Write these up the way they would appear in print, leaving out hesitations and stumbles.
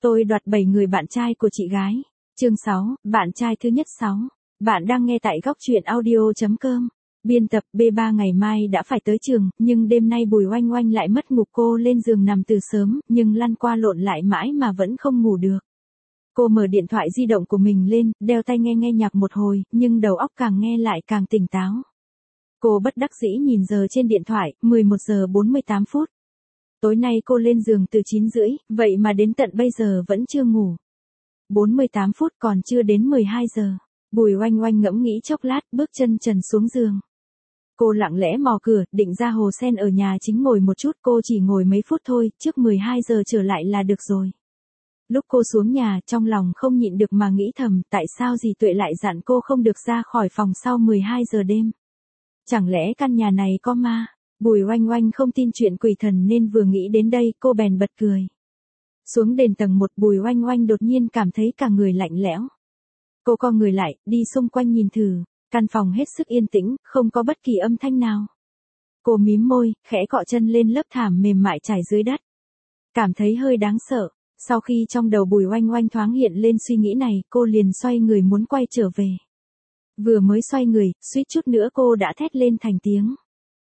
Tôi đoạt 7 người bạn trai của chị gái. Chương 6, bạn trai thứ nhất 6. Bạn đang nghe tại góc truyện audio.com. Biên tập B3 ngày mai đã phải tới trường, nhưng đêm nay Bùi Oanh Oanh lại mất ngủ. Cô lên giường nằm từ sớm, nhưng lăn qua lộn lại mãi mà vẫn không ngủ được. Cô mở điện thoại di động của mình lên, đeo tai nghe nhạc một hồi, nhưng đầu óc càng nghe lại càng tỉnh táo. Cô bất đắc dĩ nhìn giờ trên điện thoại, 11 giờ 48 phút. Tối nay cô lên giường từ 9 rưỡi, vậy mà đến tận bây giờ vẫn chưa ngủ. 48 phút còn chưa đến 12 giờ. Bùi Oanh Oanh ngẫm nghĩ chốc lát, bước chân trần xuống giường. Cô lặng lẽ mò cửa, định ra hồ sen ở nhà chính ngồi một chút. Cô chỉ ngồi mấy phút thôi, trước 12 giờ trở lại là được rồi. Lúc cô xuống nhà, trong lòng không nhịn được mà nghĩ thầm, tại sao dì Tuệ lại dặn cô không được ra khỏi phòng sau 12 giờ đêm. Chẳng lẽ căn nhà này có ma? Bùi Oanh Oanh không tin chuyện quỷ thần nên vừa nghĩ đến đây, cô bèn bật cười. Xuống đến tầng 1, Bùi Oanh Oanh đột nhiên cảm thấy cả người lạnh lẽo. Cô co người lại, đi xung quanh nhìn thử, căn phòng hết sức yên tĩnh, không có bất kỳ âm thanh nào. Cô mím môi, khẽ cọ chân lên lớp thảm mềm mại trải dưới đất. Cảm thấy hơi đáng sợ. Sau khi trong đầu Bùi Oanh Oanh thoáng hiện lên suy nghĩ này, cô liền xoay người muốn quay trở về. Vừa mới xoay người, suýt chút nữa cô đã thét lên thành tiếng.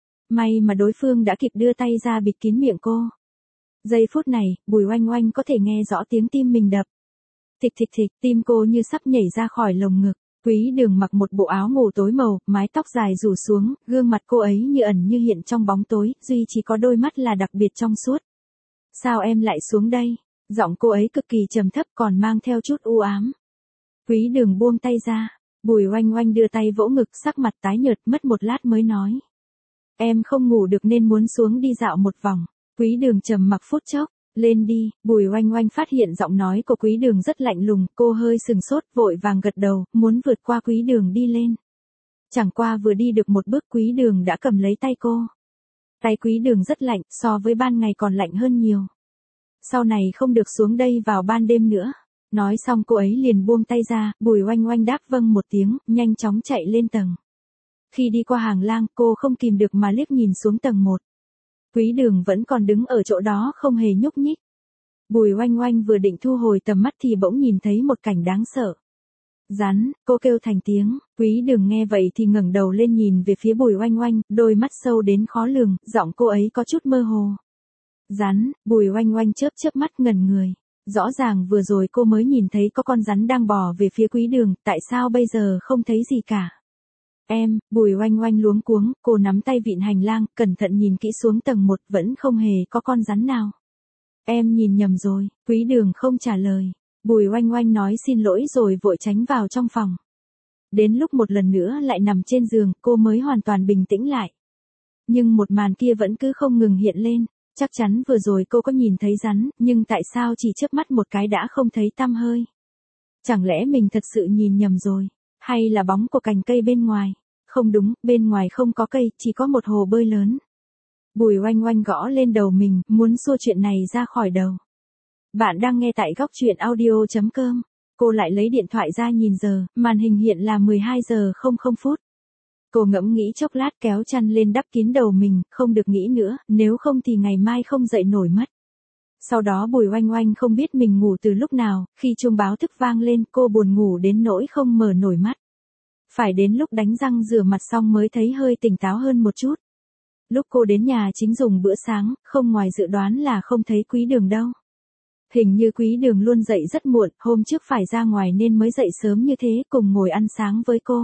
May mà đối phương đã kịp đưa tay ra bịt kín miệng cô. Giây phút này, Bùi Oanh Oanh có thể nghe rõ tiếng tim mình đập. Thịch thịch thịch, tim cô như sắp nhảy ra khỏi lồng ngực. Quý Đường mặc một bộ áo ngủ tối màu, mái tóc dài rủ xuống, gương mặt cô ấy như ẩn như hiện trong bóng tối, duy chỉ có đôi mắt là đặc biệt trong suốt. Sao em lại xuống đây? Giọng cô ấy cực kỳ trầm thấp còn mang theo chút u ám. Quý Đường buông tay ra. Bùi Oanh Oanh đưa tay vỗ ngực, sắc mặt tái nhợt, mất một lát mới nói. Em không ngủ được nên muốn xuống đi dạo một vòng. Quý Đường trầm mặc phút chốc. Lên đi. Bùi Oanh Oanh phát hiện giọng nói của Quý Đường rất lạnh lùng, cô hơi sừng sốt, vội vàng gật đầu, muốn vượt qua Quý Đường đi lên. Chẳng qua vừa đi được một bước, Quý Đường đã cầm lấy tay cô. Tay Quý Đường rất lạnh, so với ban ngày còn lạnh hơn nhiều. Sau này không được xuống đây vào ban đêm nữa. Nói xong cô ấy liền buông tay ra, Bùi Oanh Oanh đáp vâng một tiếng, nhanh chóng chạy lên tầng. Khi đi qua hàng lang, cô không kìm được mà liếc nhìn xuống tầng 1. Quý Đường vẫn còn đứng ở chỗ đó không hề nhúc nhích. Bùi Oanh Oanh vừa định thu hồi tầm mắt thì bỗng nhìn thấy một cảnh đáng sợ. Rắn, cô kêu thành tiếng. Quý Đường nghe vậy thì ngẩng đầu lên nhìn về phía Bùi Oanh Oanh, đôi mắt sâu đến khó lường, giọng cô ấy có chút mơ hồ. Rắn. Bùi Oanh Oanh chớp mắt ngẩn người. Rõ ràng vừa rồi cô mới nhìn thấy có con rắn đang bò về phía Quý Đường, tại sao bây giờ không thấy gì cả? Em, Bùi Oanh Oanh luống cuống, cô nắm tay vịn hành lang, cẩn thận nhìn kỹ xuống tầng 1, vẫn không hề có con rắn nào. Em nhìn nhầm rồi. Quý Đường không trả lời. Bùi Oanh Oanh nói xin lỗi rồi vội tránh vào trong phòng. Đến lúc một lần nữa lại nằm trên giường, cô mới hoàn toàn bình tĩnh lại. Nhưng một màn kia vẫn cứ không ngừng hiện lên. Chắc chắn vừa rồi cô có nhìn thấy rắn, nhưng tại sao chỉ chớp mắt một cái đã không thấy tăm hơi? Chẳng lẽ mình thật sự nhìn nhầm rồi? Hay là bóng của cành cây bên ngoài? Không đúng, bên ngoài không có cây, chỉ có một hồ bơi lớn. Bùi Oanh Oanh gõ lên đầu mình, muốn xua chuyện này ra khỏi đầu. Bạn đang nghe tại góc truyện audio.com. Cô lại lấy điện thoại ra nhìn giờ, màn hình hiện là 12 giờ 00 phút. Cô ngẫm nghĩ chốc lát kéo chăn lên đắp kín đầu mình, không được nghĩ nữa, nếu không thì ngày mai không dậy nổi mất. Sau đó Bùi Oanh Oanh không biết mình ngủ từ lúc nào, khi chuông báo thức vang lên cô buồn ngủ đến nỗi không mở nổi mắt. Phải đến lúc đánh răng rửa mặt xong mới thấy hơi tỉnh táo hơn một chút. Lúc cô đến nhà chính dùng bữa sáng, không ngoài dự đoán là không thấy Quý Đường đâu. Hình như Quý Đường luôn dậy rất muộn, hôm trước phải ra ngoài nên mới dậy sớm như thế, cùng ngồi ăn sáng với cô.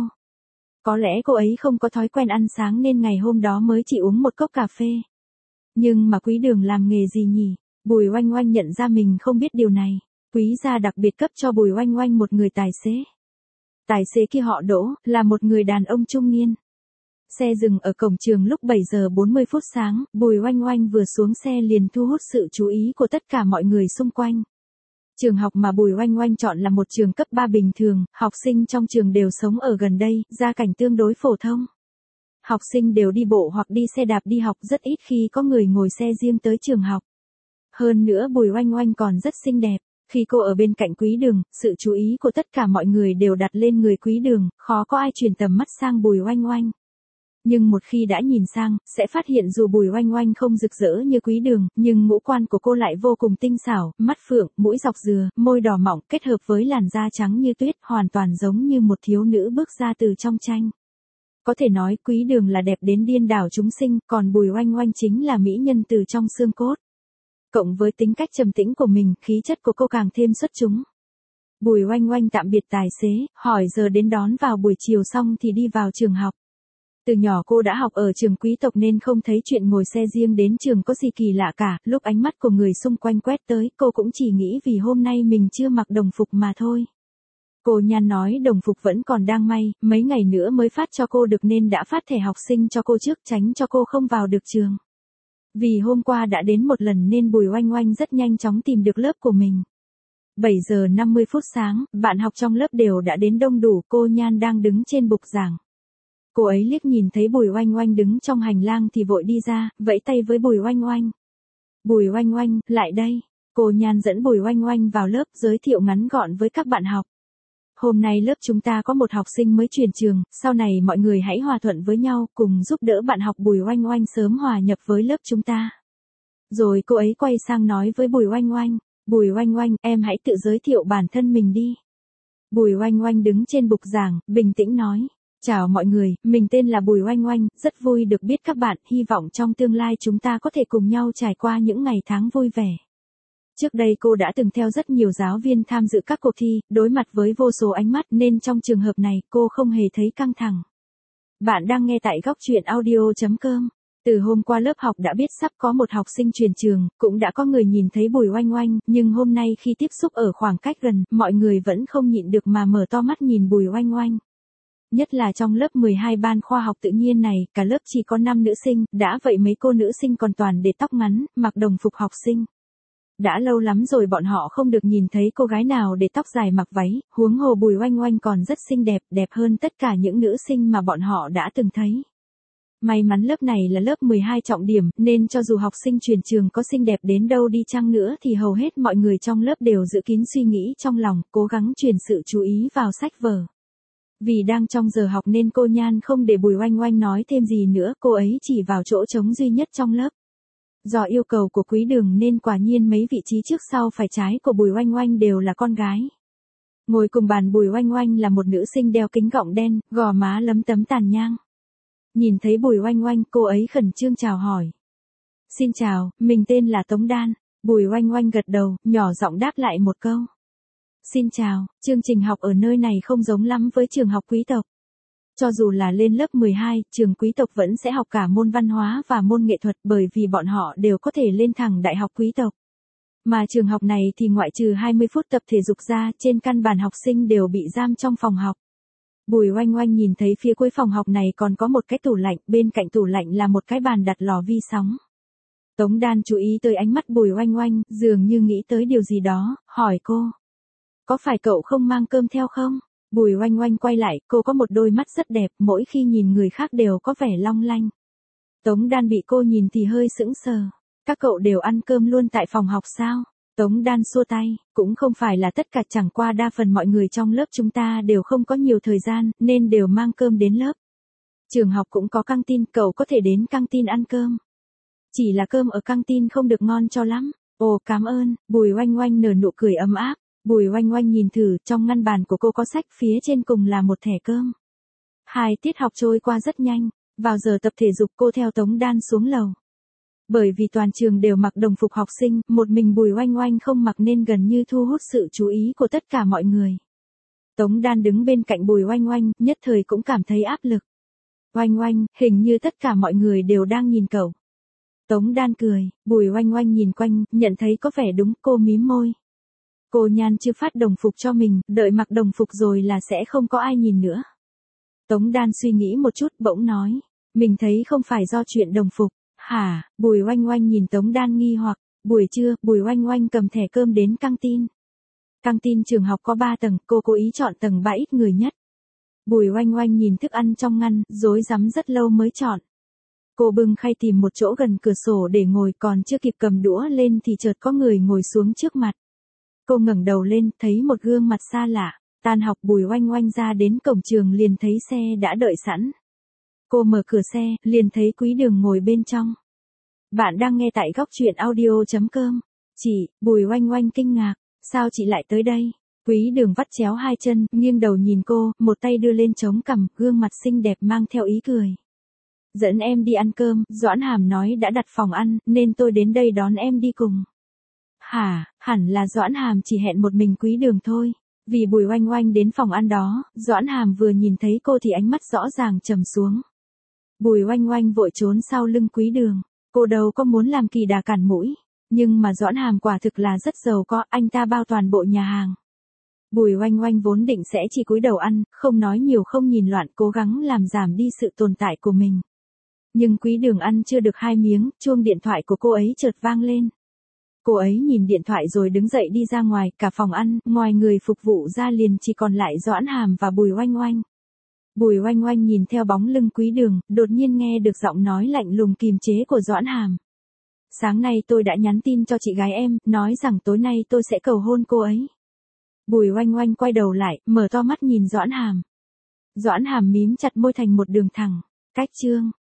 Có lẽ cô ấy không có thói quen ăn sáng nên ngày hôm đó mới chỉ uống một cốc cà phê. Nhưng mà Quý Đường làm nghề gì nhỉ? Bùi Oanh Oanh nhận ra mình không biết điều này. Quý gia đặc biệt cấp cho Bùi Oanh Oanh một người tài xế. Tài xế kia họ Đỗ, là một người đàn ông trung niên. Xe dừng ở cổng trường lúc 7 giờ 40 phút sáng, Bùi Oanh Oanh vừa xuống xe liền thu hút sự chú ý của tất cả mọi người xung quanh. Trường học mà Bùi Oanh Oanh chọn là một trường cấp 3 bình thường, học sinh trong trường đều sống ở gần đây, gia cảnh tương đối phổ thông. Học sinh đều đi bộ hoặc đi xe đạp đi học, rất ít khi có người ngồi xe riêng tới trường học. Hơn nữa Bùi Oanh Oanh còn rất xinh đẹp. Khi cô ở bên cạnh Quý Đường, sự chú ý của tất cả mọi người đều đặt lên người Quý Đường, khó có ai chuyển tầm mắt sang Bùi Oanh Oanh. Nhưng một khi đã nhìn sang, sẽ phát hiện dù Bùi Oanh Oanh không rực rỡ như Quý Đường, nhưng ngũ quan của cô lại vô cùng tinh xảo, mắt phượng, mũi dọc dừa, môi đỏ mọng, kết hợp với làn da trắng như tuyết, hoàn toàn giống như một thiếu nữ bước ra từ trong tranh. Có thể nói Quý Đường là đẹp đến điên đảo chúng sinh, còn Bùi Oanh Oanh chính là mỹ nhân từ trong xương cốt. Cộng với tính cách trầm tĩnh của mình, khí chất của cô càng thêm xuất chúng. Bùi Oanh Oanh tạm biệt tài xế, hỏi giờ đến đón vào buổi chiều xong thì đi vào trường học. Từ nhỏ cô đã học ở trường quý tộc nên không thấy chuyện ngồi xe riêng đến trường có gì kỳ lạ cả, lúc ánh mắt của người xung quanh quét tới, cô cũng chỉ nghĩ vì hôm nay mình chưa mặc đồng phục mà thôi. Cô Nhan nói đồng phục vẫn còn đang may, mấy ngày nữa mới phát cho cô được nên đã phát thẻ học sinh cho cô trước tránh cho cô không vào được trường. Vì hôm qua đã đến một lần nên Bùi Oanh Oanh rất nhanh chóng tìm được lớp của mình. 7 giờ 50 phút sáng, bạn học trong lớp đều đã đến đông đủ, cô Nhan đang đứng trên bục giảng. Cô ấy liếc nhìn thấy Bùi Oanh Oanh đứng trong hành lang thì vội đi ra, vẫy tay với Bùi Oanh Oanh. Bùi Oanh Oanh, lại đây. Cô Nhan dẫn Bùi Oanh Oanh vào lớp giới thiệu ngắn gọn với các bạn học. Hôm nay lớp chúng ta có một học sinh mới chuyển trường, sau này mọi người hãy hòa thuận với nhau, cùng giúp đỡ bạn học Bùi Oanh Oanh sớm hòa nhập với lớp chúng ta. Rồi cô ấy quay sang nói với Bùi Oanh Oanh, Bùi Oanh Oanh, em hãy tự giới thiệu bản thân mình đi. Bùi Oanh Oanh đứng trên bục giảng, bình tĩnh nói, chào mọi người, mình tên là Bùi Oanh Oanh, rất vui được biết các bạn, hy vọng trong tương lai chúng ta có thể cùng nhau trải qua những ngày tháng vui vẻ. Trước đây cô đã từng theo rất nhiều giáo viên tham dự các cuộc thi, đối mặt với vô số ánh mắt nên trong trường hợp này cô không hề thấy căng thẳng. Bạn đang nghe tại góc truyện audio.com. Từ hôm qua lớp học đã biết sắp có một học sinh chuyển trường, cũng đã có người nhìn thấy Bùi Oanh Oanh, nhưng hôm nay khi tiếp xúc ở khoảng cách gần, mọi người vẫn không nhịn được mà mở to mắt nhìn Bùi Oanh Oanh. Nhất là trong lớp 12 ban khoa học tự nhiên này, cả lớp chỉ có 5 nữ sinh, đã vậy mấy cô nữ sinh còn toàn để tóc ngắn, mặc đồng phục học sinh. Đã lâu lắm rồi bọn họ không được nhìn thấy cô gái nào để tóc dài mặc váy, huống hồ Bùi Oanh Oanh còn rất xinh đẹp, đẹp hơn tất cả những nữ sinh mà bọn họ đã từng thấy. May mắn lớp này là lớp 12 trọng điểm, nên cho dù học sinh chuyển trường có xinh đẹp đến đâu đi chăng nữa thì hầu hết mọi người trong lớp đều giữ kín suy nghĩ trong lòng, cố gắng truyền sự chú ý vào sách vở. Vì đang trong giờ học nên cô Nhan không để Bùi Oanh Oanh nói thêm gì nữa, cô ấy chỉ vào chỗ trống duy nhất trong lớp. Do yêu cầu của Quý Đường nên quả nhiên mấy vị trí trước sau phải trái của Bùi Oanh Oanh đều là con gái. Ngồi cùng bàn Bùi Oanh Oanh là một nữ sinh đeo kính gọng đen, gò má lấm tấm tàn nhang. Nhìn thấy Bùi Oanh Oanh, cô ấy khẩn trương chào hỏi. Xin chào, mình tên là Tống Đan. Bùi Oanh Oanh gật đầu, nhỏ giọng đáp lại một câu. Xin chào, chương trình học ở nơi này không giống lắm với trường học quý tộc. Cho dù là lên lớp 12, trường quý tộc vẫn sẽ học cả môn văn hóa và môn nghệ thuật bởi vì bọn họ đều có thể lên thẳng đại học quý tộc. Mà trường học này thì ngoại trừ 20 phút tập thể dục ra, trên căn bản học sinh đều bị giam trong phòng học. Bùi Oanh Oanh nhìn thấy phía cuối phòng học này còn có một cái tủ lạnh, bên cạnh tủ lạnh là một cái bàn đặt lò vi sóng. Tống Đan chú ý tới ánh mắt Bùi Oanh Oanh, dường như nghĩ tới điều gì đó, hỏi cô. Có phải cậu không mang cơm theo không? Bùi Oanh Oanh quay lại, cô có một đôi mắt rất đẹp, mỗi khi nhìn người khác đều có vẻ long lanh. Tống Đan bị cô nhìn thì hơi sững sờ. Các cậu đều ăn cơm luôn tại phòng học sao? Tống Đan xua tay, cũng không phải là tất cả, chẳng qua đa phần mọi người trong lớp chúng ta đều không có nhiều thời gian, nên đều mang cơm đến lớp. Trường học cũng có căng tin, cậu có thể đến căng tin ăn cơm. Chỉ là cơm ở căng tin không được ngon cho lắm. Ồ, cảm ơn. Bùi Oanh Oanh nở nụ cười ấm áp. Bùi Oanh Oanh nhìn thử, trong ngăn bàn của cô có sách, phía trên cùng là một thẻ cơm. 2 tiết học trôi qua rất nhanh, vào giờ tập thể dục cô theo Tống Đan xuống lầu. Bởi vì toàn trường đều mặc đồng phục học sinh, một mình Bùi Oanh Oanh không mặc nên gần như thu hút sự chú ý của tất cả mọi người. Tống Đan đứng bên cạnh Bùi Oanh Oanh, nhất thời cũng cảm thấy áp lực. Oanh Oanh, hình như tất cả mọi người đều đang nhìn cậu. Tống Đan cười, Bùi Oanh Oanh nhìn quanh, nhận thấy có vẻ đúng, cô mím môi. Cô Nhan chưa phát đồng phục cho mình, đợi mặc đồng phục rồi là sẽ không có ai nhìn nữa. Tống Đan suy nghĩ một chút bỗng nói, mình thấy không phải do chuyện đồng phục. Hả? Bùi Oanh Oanh nhìn Tống Đan nghi hoặc, buổi trưa, Bùi Oanh Oanh cầm thẻ cơm đến căng tin. Căng tin trường học có 3 tầng, cô cố ý chọn tầng 3 ít người nhất. Bùi Oanh Oanh nhìn thức ăn trong ngăn, rối rắm rất lâu mới chọn. Cô bưng khay tìm một chỗ gần cửa sổ để ngồi, còn chưa kịp cầm đũa lên thì chợt có người ngồi xuống trước mặt. Cô ngẩng đầu lên, thấy một gương mặt xa lạ. Tan học Bùi Oanh Oanh ra đến cổng trường liền thấy xe đã đợi sẵn. Cô mở cửa xe, liền thấy Quý Đường ngồi bên trong. Bạn đang nghe tại góc truyện audio.com. Chị, Bùi Oanh Oanh kinh ngạc, sao chị lại tới đây? Quý Đường vắt chéo hai chân, nghiêng đầu nhìn cô, một tay đưa lên chống cằm, gương mặt xinh đẹp mang theo ý cười. Dẫn em đi ăn cơm, Doãn Hàm nói đã đặt phòng ăn, nên tôi đến đây đón em đi cùng. Hả, hẳn là Doãn Hàm chỉ hẹn một mình Quý Đường thôi. Vì Bùi Oanh Oanh đến phòng ăn đó, Doãn Hàm vừa nhìn thấy cô thì ánh mắt rõ ràng trầm xuống. Bùi Oanh Oanh vội trốn sau lưng Quý Đường. Cô đâu có muốn làm kỳ đà cản mũi. Nhưng mà Doãn Hàm quả thực là rất giàu có, anh ta bao toàn bộ nhà hàng. Bùi Oanh Oanh vốn định sẽ chỉ cúi đầu ăn, không nói nhiều không nhìn loạn, cố gắng làm giảm đi sự tồn tại của mình. Nhưng Quý Đường ăn chưa được 2 miếng, chuông điện thoại của cô ấy chợt vang lên. Cô ấy nhìn điện thoại rồi đứng dậy đi ra ngoài, cả phòng ăn, ngoài người phục vụ ra liền chỉ còn lại Doãn Hàm và Bùi Oanh Oanh. Bùi Oanh Oanh nhìn theo bóng lưng Quý Đường, đột nhiên nghe được giọng nói lạnh lùng kiềm chế của Doãn Hàm. Sáng nay tôi đã nhắn tin cho chị gái em, nói rằng tối nay tôi sẽ cầu hôn cô ấy. Bùi Oanh Oanh quay đầu lại, mở to mắt nhìn Doãn Hàm. Doãn Hàm mím chặt môi thành một đường thẳng. Cách chương.